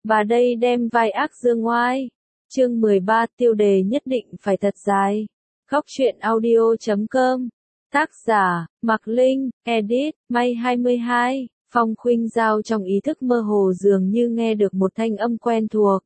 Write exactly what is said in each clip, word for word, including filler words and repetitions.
Bà đây đem vai ác dương oai. Chương mười ba tiêu đề nhất định phải thật dài. Góc truyện audio chấm com. Tác giả, Mạc Linh, edit, May hai mươi hai. Phong Khuynh Giao trong ý thức mơ hồ dường như nghe được một thanh âm quen thuộc.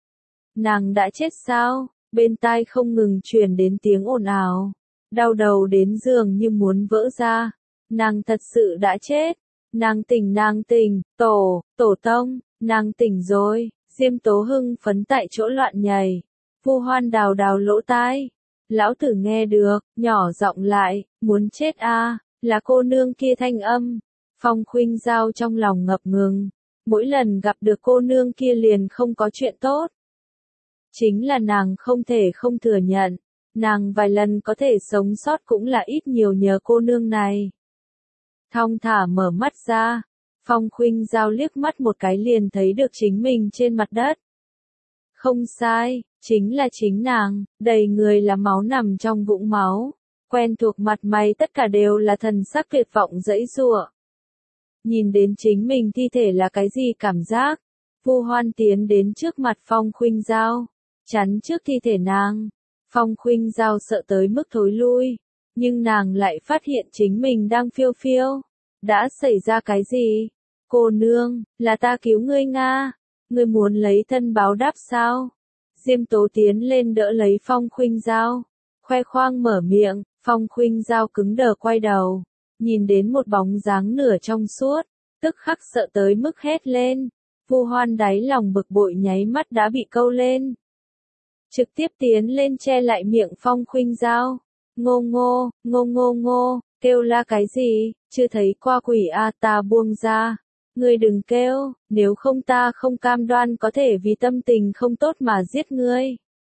Nàng đã chết sao? Bên tai không ngừng truyền đến tiếng ồn ào. Đau đầu đến giường như muốn vỡ ra. Nàng thật sự đã chết. Nàng tỉnh nàng tỉnh, tổ, tổ tông, nàng tỉnh rồi. Diêm Tố hưng phấn tại chỗ loạn nhảy. Vu Hoan đào đào lỗ tai. Lão tử nghe được, nhỏ giọng lại, muốn chết a, à, là cô nương kia thanh âm. Phong Khuynh Giao trong lòng ngập ngừng. Mỗi lần gặp được cô nương kia liền không có chuyện tốt. Chính là nàng không thể không thừa nhận. Nàng vài lần có thể sống sót cũng là ít nhiều nhờ cô nương này. Thong thả mở mắt ra. Phong Khuynh Giao liếc mắt một cái liền thấy được chính mình trên mặt đất. Không sai, chính là chính nàng, đầy người là máu nằm trong vũng máu. Quen thuộc mặt mày tất cả đều là thần sắc tuyệt vọng dãy giụa. Nhìn đến chính mình thi thể là cái gì cảm giác? Vu Hoan tiến đến trước mặt Phong Khuynh Giao, chắn trước thi thể nàng. Phong Khuynh Giao sợ tới mức thối lui, nhưng nàng lại phát hiện chính mình đang phiêu phiêu. Đã xảy ra cái gì? Cô nương, là ta cứu ngươi Nga. Ngươi muốn lấy thân báo đáp sao? Diêm Tố tiến lên đỡ lấy Phong Khuynh Giao, khoe khoang mở miệng. Phong Khuynh Giao cứng đờ quay đầu, nhìn đến một bóng dáng nửa trong suốt, tức khắc sợ tới mức hét lên. Vu Hoan đáy lòng bực bội nháy mắt đã bị câu lên. Trực tiếp tiến lên che lại miệng Phong Khuynh Giao. Ngô ngô, ngô ngô ngô, kêu la cái gì, chưa thấy qua quỷ a, ta buông ra. Ngươi đừng kêu, nếu không ta không cam đoan có thể vì tâm tình không tốt mà giết ngươi.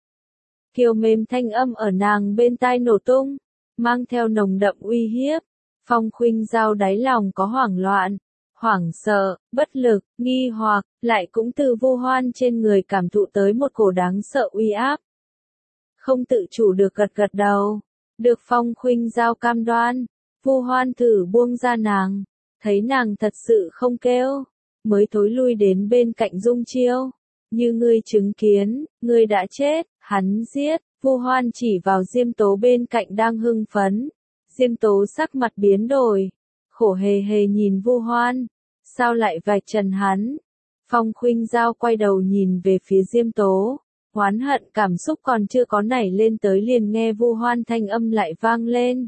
Kiều mềm thanh âm ở nàng bên tai nổ tung, mang theo nồng đậm uy hiếp. Phong Khuynh Giao đáy lòng có hoảng loạn, hoảng sợ, bất lực, nghi hoặc, lại cũng từ Vu Hoan trên người cảm thụ tới một cổ đáng sợ uy áp. Không tự chủ được gật gật đầu, được Phong Khuynh Giao cam đoan. Vu Hoan thử buông ra nàng, thấy nàng thật sự không kêu, mới thối lui đến bên cạnh Dung Chiêu. Như ngươi chứng kiến, ngươi đã chết, hắn giết. Vu Hoan chỉ vào Diêm Tố bên cạnh đang hưng phấn. Diêm Tố sắc mặt biến đổi, khổ hề hề nhìn Vu Hoan, sao lại vạch trần hắn? Phong Khuynh Giao quay đầu nhìn về phía Diêm Tố, oán hận cảm xúc còn chưa có nảy lên tới liền nghe Vu Hoan thanh âm lại vang lên.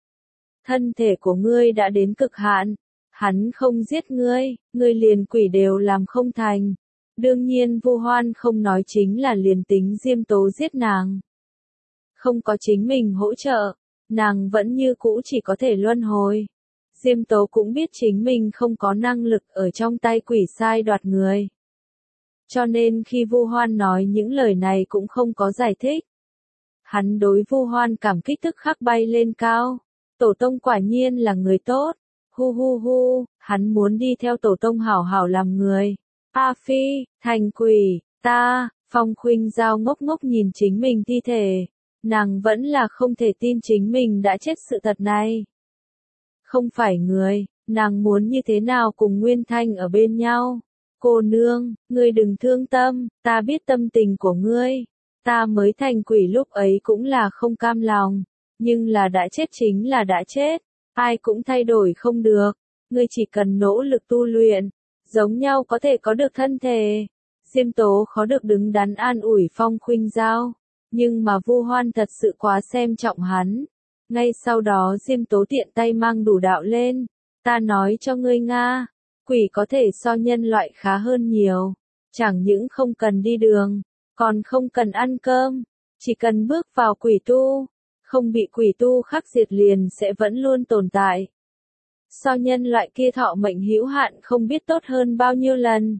Thân thể của ngươi đã đến cực hạn, hắn không giết ngươi, ngươi liền quỷ đều làm không thành. Đương nhiên Vu Hoan không nói chính là liền tính Diêm Tố giết nàng. Không có chính mình hỗ trợ, nàng vẫn như cũ chỉ có thể luân hồi. Diêm Tố cũng biết chính mình không có năng lực ở trong tay quỷ sai đoạt người. Cho nên khi Vu Hoan nói những lời này cũng không có giải thích. Hắn đối Vu Hoan cảm kích tức khắc bay lên cao. Tổ tông quả nhiên là người tốt. Hu hu hu, hắn muốn đi theo tổ tông hảo hảo làm người. A Phi, thành quỷ, ta, Phong Khuynh Giao ngốc ngốc nhìn chính mình thi thể. Nàng vẫn là không thể tin chính mình đã chết sự thật này. Không phải người, nàng muốn như thế nào cùng Nguyên Thanh ở bên nhau. Cô nương, ngươi đừng thương tâm, ta biết tâm tình của ngươi. Ta mới thành quỷ lúc ấy cũng là không cam lòng. Nhưng là đã chết chính là đã chết. Ai cũng thay đổi không được. Ngươi chỉ cần nỗ lực tu luyện. Giống nhau có thể có được thân thể. Diêm Tố khó được đứng đắn an ủi Phong Khuynh Giao. Nhưng mà Vu Hoan thật sự quá xem trọng hắn. Ngay sau đó Diêm Tố tiện tay mang đủ đạo lên. Ta nói cho ngươi Nga. Quỷ có thể so nhân loại khá hơn nhiều. Chẳng những không cần đi đường. Còn không cần ăn cơm. Chỉ cần bước vào quỷ tu. Không bị quỷ tu khắc diệt liền sẽ vẫn luôn tồn tại. So nhân loại kia thọ mệnh hữu hạn không biết tốt hơn bao nhiêu lần.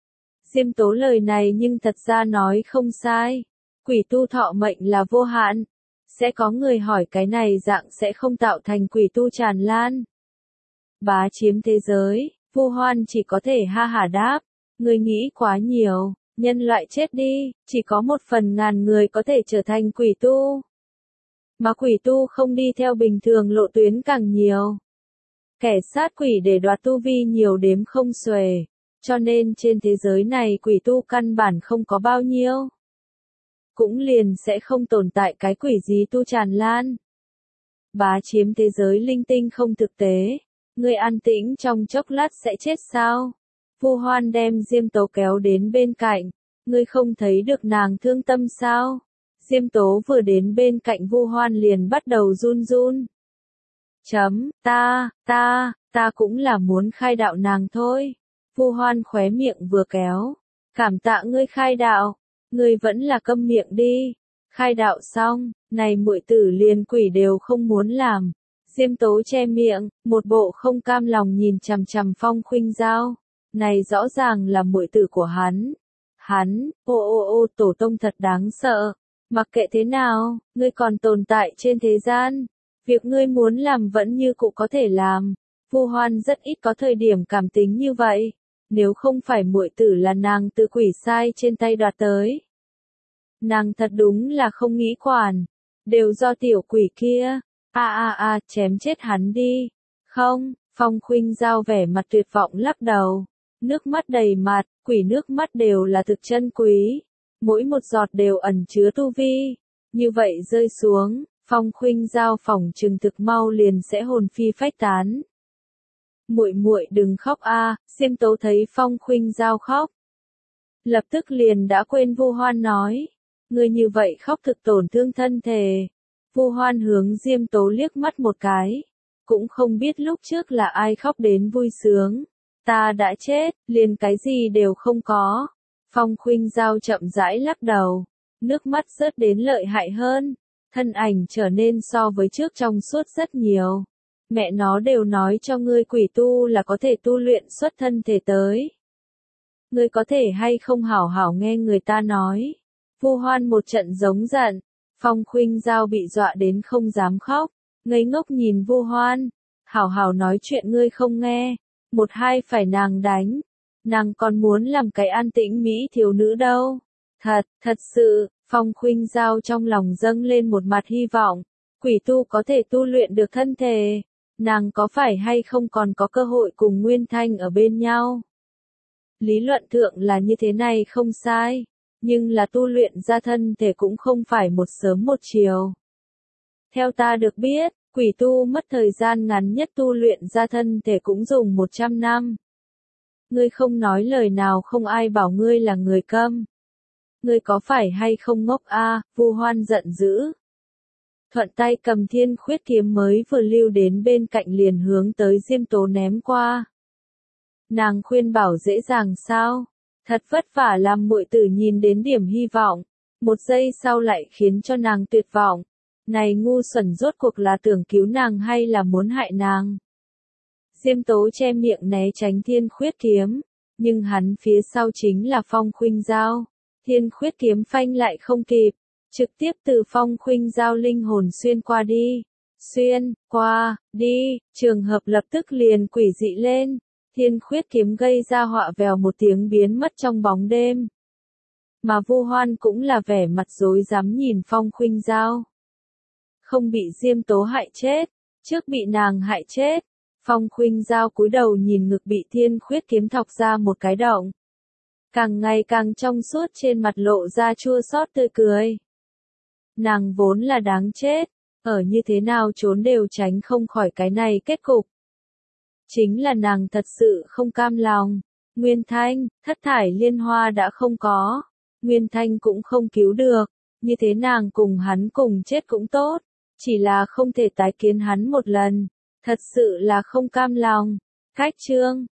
Diêm Tố lời này nhưng thật ra nói không sai. Quỷ tu thọ mệnh là vô hạn. Sẽ có người hỏi cái này dạng sẽ không tạo thành quỷ tu tràn lan. Bá chiếm thế giới, Vu Hoan chỉ có thể ha hả đáp. Người nghĩ quá nhiều, nhân loại chết đi, chỉ có một phần ngàn người có thể trở thành quỷ tu. Mà quỷ tu không đi theo bình thường lộ tuyến càng nhiều. Kẻ sát quỷ để đoạt tu vi nhiều đếm không xuể. cho nên trên thế giới này quỷ tu căn bản không có bao nhiêu. Cũng liền sẽ không tồn tại cái quỷ gì tu tràn lan. Bá chiếm thế giới linh tinh không thực tế, ngươi an tĩnh trong chốc lát sẽ chết sao? Vu Hoan đem Diêm Tố kéo đến bên cạnh, ngươi không thấy được nàng thương tâm sao? Diêm Tố vừa đến bên cạnh Vu Hoan liền bắt đầu run run. Chấm, ta, ta, ta cũng là muốn khai đạo nàng thôi. Vu Hoan khóe miệng vừa kéo, cảm tạ ngươi khai đạo, ngươi vẫn là câm miệng đi. Khai đạo xong, này muội tử liền quỷ đều không muốn làm. Diêm Tố che miệng, một bộ không cam lòng nhìn chằm chằm Phong Khuynh Giao. Này rõ ràng là muội tử của hắn. Hắn, ô ô ô tổ tông thật đáng sợ. Mặc kệ thế nào, ngươi còn tồn tại trên thế gian. Việc ngươi muốn làm vẫn như cũ có thể làm. Vu Hoan rất ít có thời điểm cảm tính như vậy. Nếu không phải muội tử là nàng từ quỷ sai trên tay đoạt tới. Nàng thật đúng là không nghĩ quản. Đều do tiểu quỷ kia. A a a, chém chết hắn đi. Không, Phong Khuynh Giao vẻ mặt tuyệt vọng lắc đầu. Nước mắt đầy mặt, quỷ nước mắt đều là thực chân quý. Mỗi một giọt đều ẩn chứa tu vi. Như vậy rơi xuống, Phong Khuynh Giao phỏng chừng thực mau liền sẽ hồn phi phách tán. Muội muội đừng khóc a, Diêm Tố thấy Phong Khuynh Giao khóc. Lập tức liền đã quên Vu Hoan nói. Ngươi như vậy khóc thực tổn thương thân thể. Vu Hoan hướng Diêm Tố liếc mắt một cái. Cũng không biết lúc trước là ai khóc đến vui sướng. Ta đã chết, liền cái gì đều không có. Phong Khuynh Giao chậm rãi lắc đầu. Nước mắt rớt đến lợi hại hơn. Thân ảnh trở nên so với trước trong suốt rất nhiều. Mẹ nó đều nói cho ngươi quỷ tu là có thể tu luyện xuất thân thể tới. Ngươi có thể hay không hảo hảo nghe người ta nói. Vu Hoan một trận giống giận. Phong Khuynh Giao bị dọa đến không dám khóc. Ngây ngốc nhìn Vu Hoan. Hảo hảo nói chuyện ngươi không nghe. Một hai phải nàng đánh. Nàng còn muốn làm cái an tĩnh mỹ thiếu nữ đâu. Thật, thật sự, Phong Khuynh Giao trong lòng dâng lên một mặt hy vọng. Quỷ tu có thể tu luyện được thân thể. Nàng có phải hay không còn có cơ hội cùng Nguyên Thanh ở bên nhau. Lý luận thượng là như thế này không sai. Nhưng là tu luyện ra thân thể cũng không phải một sớm một chiều. Theo ta được biết, quỷ tu mất thời gian ngắn nhất tu luyện ra thân thể cũng dùng một trăm năm. Ngươi không nói lời nào không ai bảo ngươi là người câm. Ngươi có phải hay không ngốc a? Vu Hoan giận dữ. Thuận tay cầm Thiên Khuyết kiếm mới vừa lưu đến bên cạnh liền hướng tới Diêm Tố ném qua. Nàng khuyên bảo dễ dàng sao? Thật vất vả làm muội tử nhìn đến điểm hy vọng. Một giây sau lại khiến cho nàng tuyệt vọng. Này ngu xuẩn rốt cuộc là tưởng cứu nàng hay là muốn hại nàng? Diêm Tố che miệng né tránh Thiên Khuyết kiếm. Nhưng hắn phía sau chính là Phong Khuynh Giao. Thiên Khuyết kiếm phanh lại không kịp. Trực tiếp từ Phong Khuynh Giao linh hồn xuyên qua đi. Xuyên, qua, đi, trường hợp lập tức liền quỷ dị lên. Thiên Khuyết kiếm gây ra họa vèo một tiếng biến mất trong bóng đêm. Mà Vu Hoan cũng là vẻ mặt rối rắm nhìn Phong Khuynh Giao. Không bị Diêm Tố hại chết, trước bị nàng hại chết. Phong Khuynh Giao cúi đầu nhìn ngực bị Thiên Khuyết kiếm thọc ra một cái động. Càng ngày càng trong suốt trên mặt lộ ra chua xót tươi cười. Nàng vốn là đáng chết, ở như thế nào trốn đều tránh không khỏi cái này kết cục. Chính là nàng thật sự không cam lòng. Nguyên Thanh, thất thải liên hoa đã không có. Nguyên Thanh cũng không cứu được. Như thế nàng cùng hắn cùng chết cũng tốt. Chỉ là không thể tái kiến hắn một lần. Thật sự là không cam lòng. Cách chương.